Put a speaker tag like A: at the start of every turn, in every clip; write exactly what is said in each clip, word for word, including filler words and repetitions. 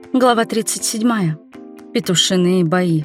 A: Глава тридцать семь. Петушиные бои.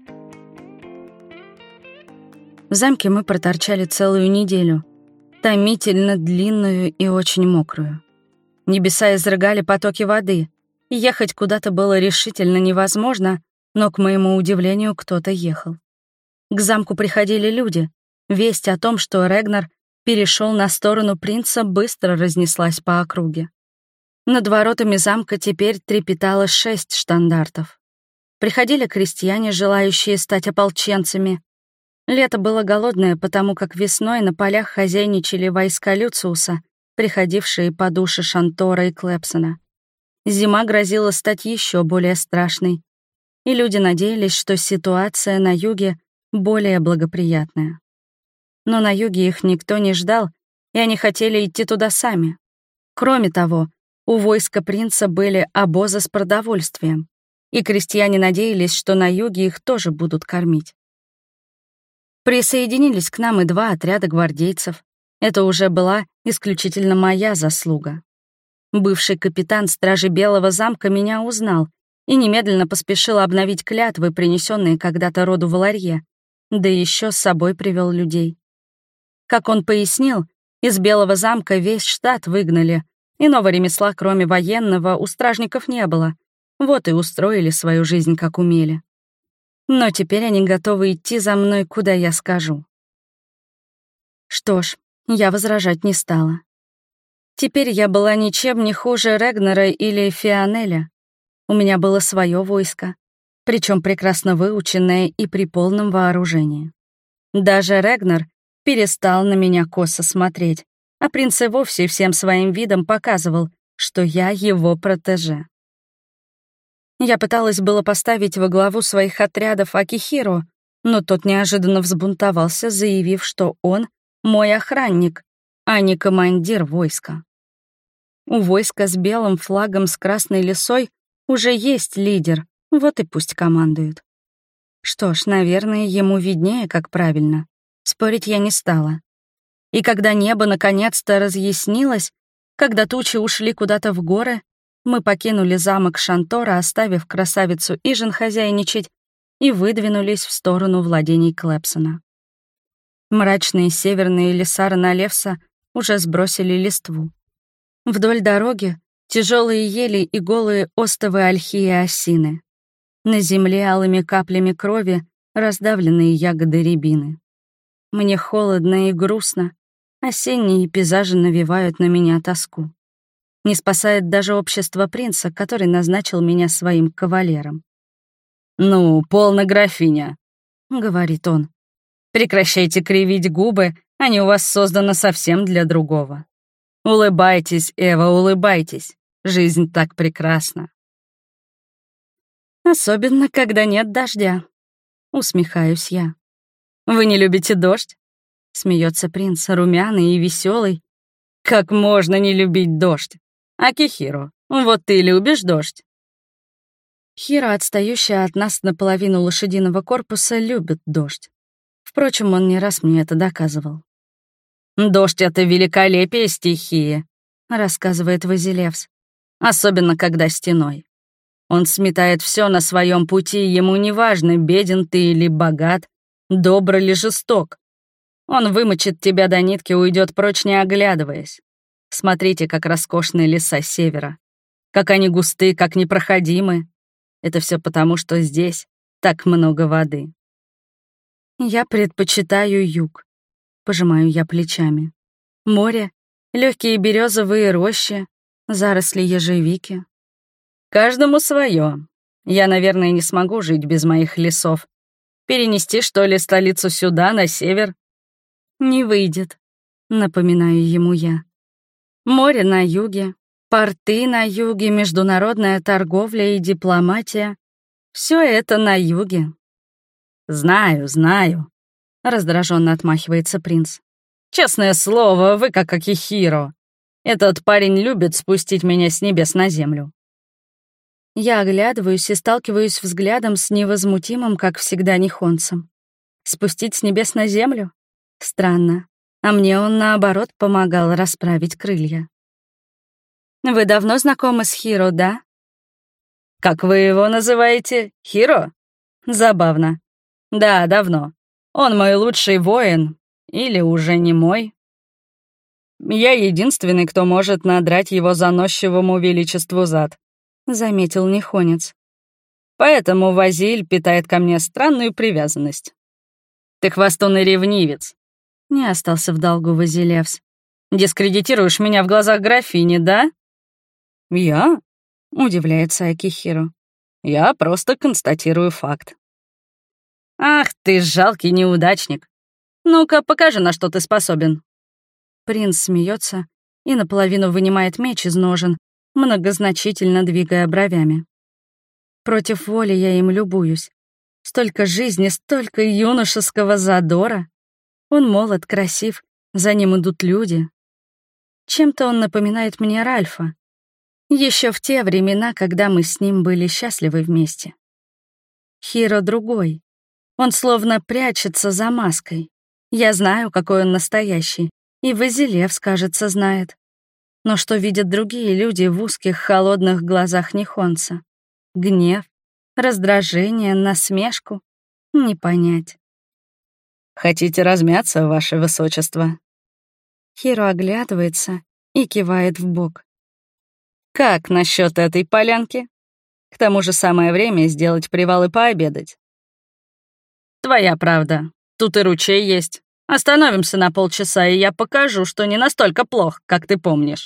A: В замке мы проторчали целую неделю, томительно длинную и очень мокрую. Небеса изрыгали потоки воды, и ехать куда-то было решительно невозможно, но, к моему удивлению, кто-то ехал. К замку приходили люди. Весть о том, что Регнар перешел на сторону принца, быстро разнеслась по округе. Над воротами замка теперь трепетало шесть штандартов. Приходили крестьяне, желающие стать ополченцами. Лето было голодное, потому как весной на полях хозяйничали войска Люциуса, приходившие по душе Шантора и Клэпсона. Зима грозила стать еще более страшной, и люди надеялись, что ситуация на юге более благоприятная. Но на юге их никто не ждал, и они хотели идти туда сами. Кроме того, у войска принца были обозы с продовольствием, и крестьяне надеялись, что на юге их тоже будут кормить. Присоединились к нам и два отряда гвардейцев. Это уже была исключительно моя заслуга. Бывший капитан стражи Белого замка меня узнал и немедленно поспешил обновить клятвы, принесенные когда-то роду Валарье, да еще с собой привел людей. Как он пояснил, из Белого замка весь штат выгнали. Иного ремесла, кроме военного, у стражников не было. Вот и устроили свою жизнь, как умели. Но теперь они готовы идти за мной, куда я скажу. Что ж, я возражать не стала. Теперь я была ничем не хуже Регнара или Фионеля. У меня было свое войско, причем прекрасно выученное и при полном вооружении. Даже Регнар перестал на меня косо смотреть, а принц и вовсе всем своим видом показывал, что я его протеже. Я пыталась было поставить во главу своих отрядов Акихиро, но тот неожиданно взбунтовался, заявив, что он мой охранник, а не командир войска. У войска с белым флагом с красной лисой уже есть лидер, вот и пусть командует. Что ж, наверное, ему виднее, как правильно. Спорить я не стала. И когда небо наконец-то разъяснилось, когда тучи ушли куда-то в горы, мы покинули замок Шантора, оставив красавицу Ижен хозяйничать, и выдвинулись в сторону владений Клэпсона. Мрачные северные леса Роналевса уже сбросили листву. Вдоль дороги тяжелые ели и голые остовы ольхи и осины. На земле алыми каплями крови раздавленные ягоды рябины. Мне холодно и грустно. Осенние пейзажи навевают на меня тоску. Не спасает даже общество принца, который назначил меня своим кавалером. «Ну, полно, графиня», — говорит он. «Прекращайте кривить губы, они у вас созданы совсем для другого. Улыбайтесь, Эва, улыбайтесь. Жизнь так прекрасна». «Особенно, когда нет дождя», — усмехаюсь я. «Вы не любите дождь?» — смеется принц, румяный и веселый. «Как можно не любить дождь? Акихиро, вот ты любишь дождь?» Хиро, отстающая от нас наполовину лошадиного корпуса, любит дождь. Впрочем, он не раз мне это доказывал. «Дождь — это великолепие стихии», — рассказывает Вазилевс. «Особенно, когда стеной. Он сметает все на своем пути, ему не важно, беден ты или богат, добр или жесток. Он вымочит тебя до нитки, уйдет прочь, не оглядываясь. Смотрите, как роскошные леса севера. Как они густы, как непроходимы. Это все потому, что здесь так много воды». «Я предпочитаю юг», — пожимаю я плечами. «Море, легкие березовые рощи, заросли ежевики. Каждому свое. Я, наверное, не смогу жить без моих лесов. Перенести, что ли, столицу сюда, на север?» «Не выйдет», — напоминаю ему я. «Море на юге, порты на юге, международная торговля и дипломатия — все это на юге». «Знаю, знаю», — раздраженно отмахивается принц. «Честное слово, вы как Акихиро. Этот парень любит спустить меня с небес на землю». Я оглядываюсь и сталкиваюсь взглядом с невозмутимым, как всегда, нихонцем. Спустить с небес на землю? Странно. А мне он, наоборот, помогал расправить крылья. «Вы давно знакомы с Хиро, да?» Как вы его называете? Хиро? Забавно. Да, давно. Он мой лучший воин. Или уже не мой. Я единственный, кто может надрать его заносчивому величеству зад, заметил Нихонец. Поэтому Вазиль питает ко мне странную привязанность. Ты хвастун и ревнивец. Не остался в долгу Вазилевс. Дискредитируешь меня в глазах графини, да? Я? Удивляется Акихиро. Я просто констатирую факт. Ах ты, жалкий неудачник. Ну-ка, покажи, на что ты способен. Принц смеется и наполовину вынимает меч из ножен, многозначительно двигая бровями. Против воли я им любуюсь. Столько жизни, столько юношеского задора. Он молод, красив, за ним идут люди. Чем-то он напоминает мне Ральфа. Еще в те времена, когда мы с ним были счастливы вместе. Хиро другой. Он словно прячется за маской. Я знаю, какой он настоящий, и Вазилевс, кажется, знает. Но что видят другие люди в узких, холодных глазах Нихонца? Гнев, раздражение, насмешку? Не понять. «Хотите размяться, ваше высочество?» Хиро оглядывается и кивает в бок. «Как насчет этой полянки? К тому же самое время сделать привал и пообедать». «Твоя правда. Тут и ручей есть. Остановимся на полчаса, и я покажу, что не настолько плох, как ты помнишь».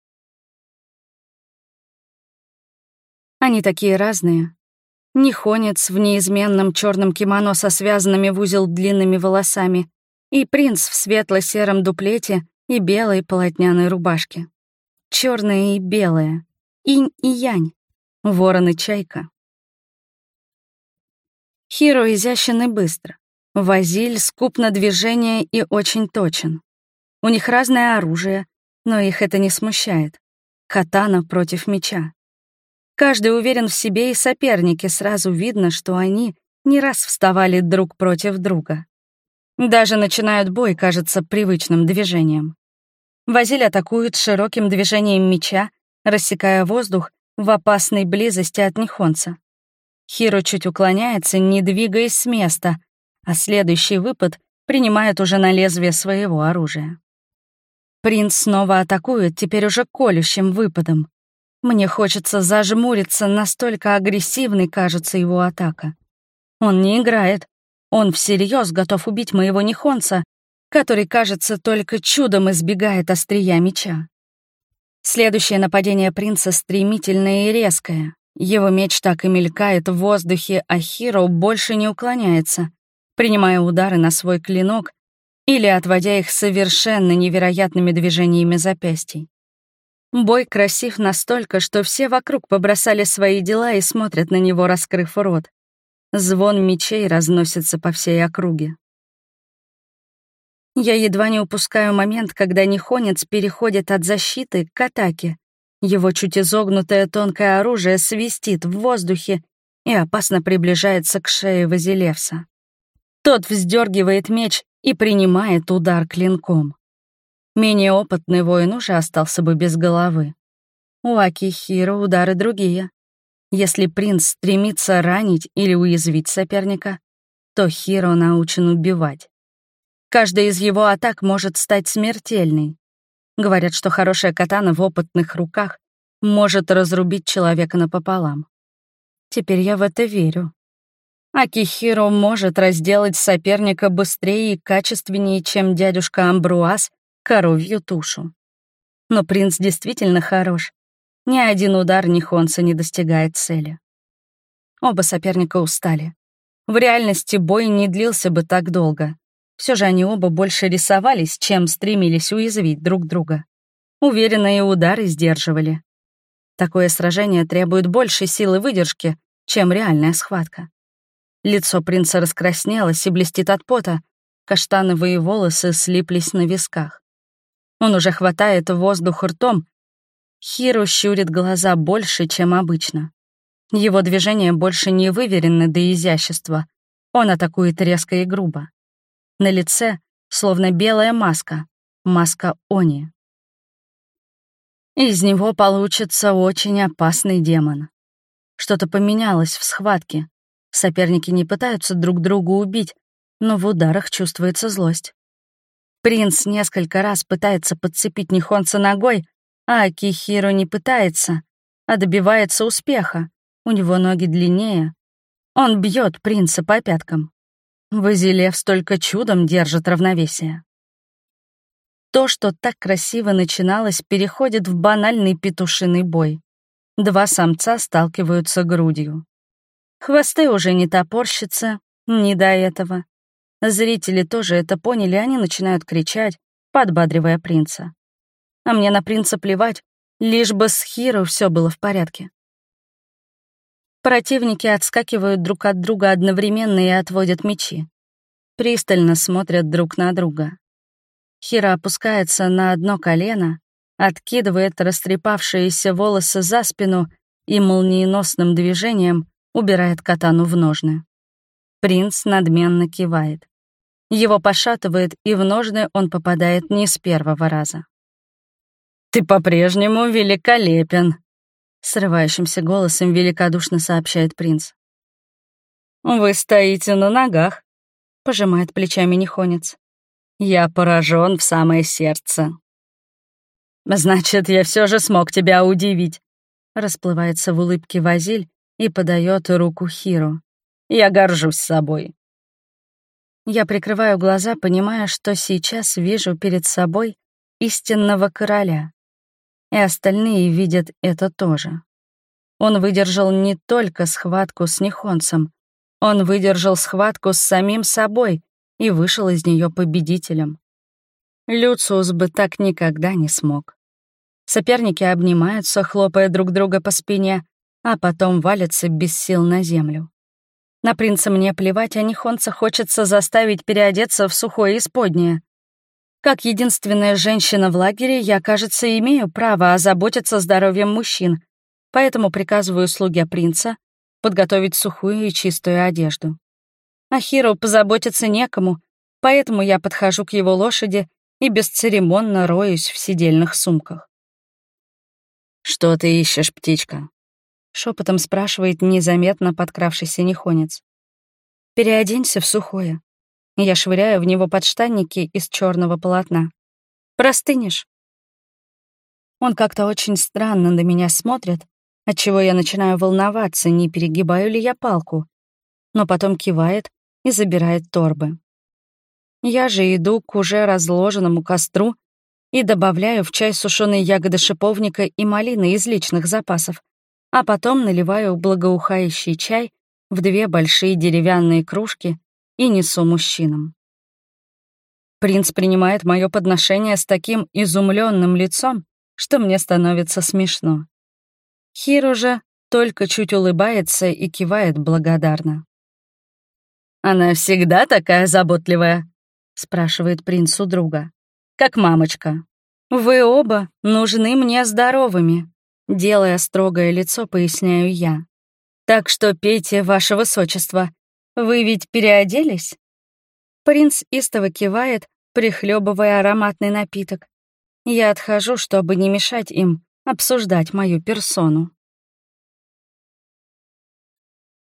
A: Они такие разные. Нихонец в неизменном черном кимоно со связанными в узел длинными волосами и принц в светло-сером дуплете и белой полотняной рубашке. Черное и белое, инь и янь, ворон и чайка. Хиро изящен и быстро. Вазиль скуп на движение и очень точен. У них разное оружие, но их это не смущает. Катана против меча. Каждый уверен в себе, и соперники сразу видно, что они не раз вставали друг против друга. Даже начинают бой, кажется, привычным движением. Вазиль атакует широким движением меча, рассекая воздух в опасной близости от Нихонца. Хиро чуть уклоняется, не двигаясь с места, а следующий выпад принимает уже на лезвие своего оружия. Принц снова атакует, теперь уже колющим выпадом. Мне хочется зажмуриться, настолько агрессивной кажется его атака. Он не играет. Он всерьез готов убить моего Нихонца, который, кажется, только чудом избегает острия меча. Следующее нападение принца стремительное и резкое. Его меч так и мелькает в воздухе, а Хиро больше не уклоняется, принимая удары на свой клинок или отводя их совершенно невероятными движениями запястий. Бой красив настолько, что все вокруг побросали свои дела и смотрят на него, раскрыв рот. Звон мечей разносится по всей округе. Я едва не упускаю момент, когда Нихонец переходит от защиты к атаке. Его чуть изогнутое тонкое оружие свистит в воздухе и опасно приближается к шее Вазилевса. Тот вздергивает меч и принимает удар клинком. Менее опытный воин уже остался бы без головы. У Акихиро удары другие. Если принц стремится ранить или уязвить соперника, то Хиро научен убивать. Каждая из его атак может стать смертельной. Говорят, что хорошая катана в опытных руках может разрубить человека напополам. Теперь я в это верю. Акихиро может разделать соперника быстрее и качественнее, чем дядюшка Амбруаз коровью тушу. Но принц действительно хорош. Ни один удар Нихонца не достигает цели. Оба соперника устали. В реальности бой не длился бы так долго. Все же они оба больше рисовались, чем стремились уязвить друг друга. Уверенные удары сдерживали. Такое сражение требует большей силы выдержки, чем реальная схватка. Лицо принца раскраснелось и блестит от пота, каштановые волосы слиплись на висках. Он уже хватает воздух ртом. Хиро щурит глаза больше, чем обычно. Его движения больше не выверены до изящества. Он атакует резко и грубо. На лице словно белая маска, маска Они. Из него получится очень опасный демон. Что-то поменялось в схватке. Соперники не пытаются друг друга убить, но в ударах чувствуется злость. Принц несколько раз пытается подцепить Нихонца ногой, а Акихиро не пытается, а добивается успеха. У него ноги длиннее. Он бьет принца по пяткам. Вазилевс только чудом держит равновесие. То, что так красиво начиналось, переходит в банальный петушиный бой. Два самца сталкиваются грудью. Хвосты уже не топорщатся, не до этого. Зрители тоже это поняли, они начинают кричать, подбадривая принца. А мне на принца плевать, лишь бы с Хиро все было в порядке. Противники отскакивают друг от друга одновременно и отводят мечи. Пристально смотрят друг на друга. Хиро опускается на одно колено, откидывает растрепавшиеся волосы за спину и молниеносным движением убирает катану в ножны. Принц надменно кивает. Его пошатывает, и в ножны он попадает не с первого раза. «Ты по-прежнему великолепен», — срывающимся голосом великодушно сообщает принц. «Вы стоите на ногах», — пожимает плечами Нихонец. «Я поражен в самое сердце». «Значит, я все же смог тебя удивить», — расплывается в улыбке Вазиль и подает руку Хиро. «Я горжусь собой». Я прикрываю глаза, понимая, что сейчас вижу перед собой истинного короля. И остальные видят это тоже. Он выдержал не только схватку с Нихонцем, он выдержал схватку с самим собой и вышел из нее победителем. Люциус бы так никогда не смог. Соперники обнимаются, хлопая друг друга по спине, а потом валятся без сил на землю. На принца мне плевать, а Нихонца хочется заставить переодеться в сухое исподнее. Как единственная женщина в лагере, я, кажется, имею право озаботиться здоровьем мужчин, поэтому приказываю слуге принца подготовить сухую и чистую одежду. А Хиро позаботиться некому, поэтому я подхожу к его лошади и бесцеремонно роюсь в сидельных сумках. «Что ты ищешь, птичка?» — шепотом спрашивает незаметно подкравшийся Нихонец. «Переоденься в сухое». Я швыряю в него подштанники из черного полотна. «Простынешь?» Он как-то очень странно на меня смотрит, отчего я начинаю волноваться, не перегибаю ли я палку, но потом кивает и забирает торбы. Я же иду к уже разложенному костру и добавляю в чай сушеные ягоды шиповника и малины из личных запасов, а потом наливаю благоухающий чай в две большие деревянные кружки и несу мужчинам. Принц принимает мое подношение с таким изумленным лицом, что мне становится смешно. Хиро же только чуть улыбается и кивает благодарно. «Она всегда такая заботливая?» — спрашивает принц у друга. «Как мамочка. Вы оба нужны мне здоровыми», — делая строгое лицо, поясняю я. «Так что пейте, ваше высочество. Вы ведь переоделись?» Принц истово кивает, прихлебывая ароматный напиток. Я отхожу, чтобы не мешать им обсуждать мою персону.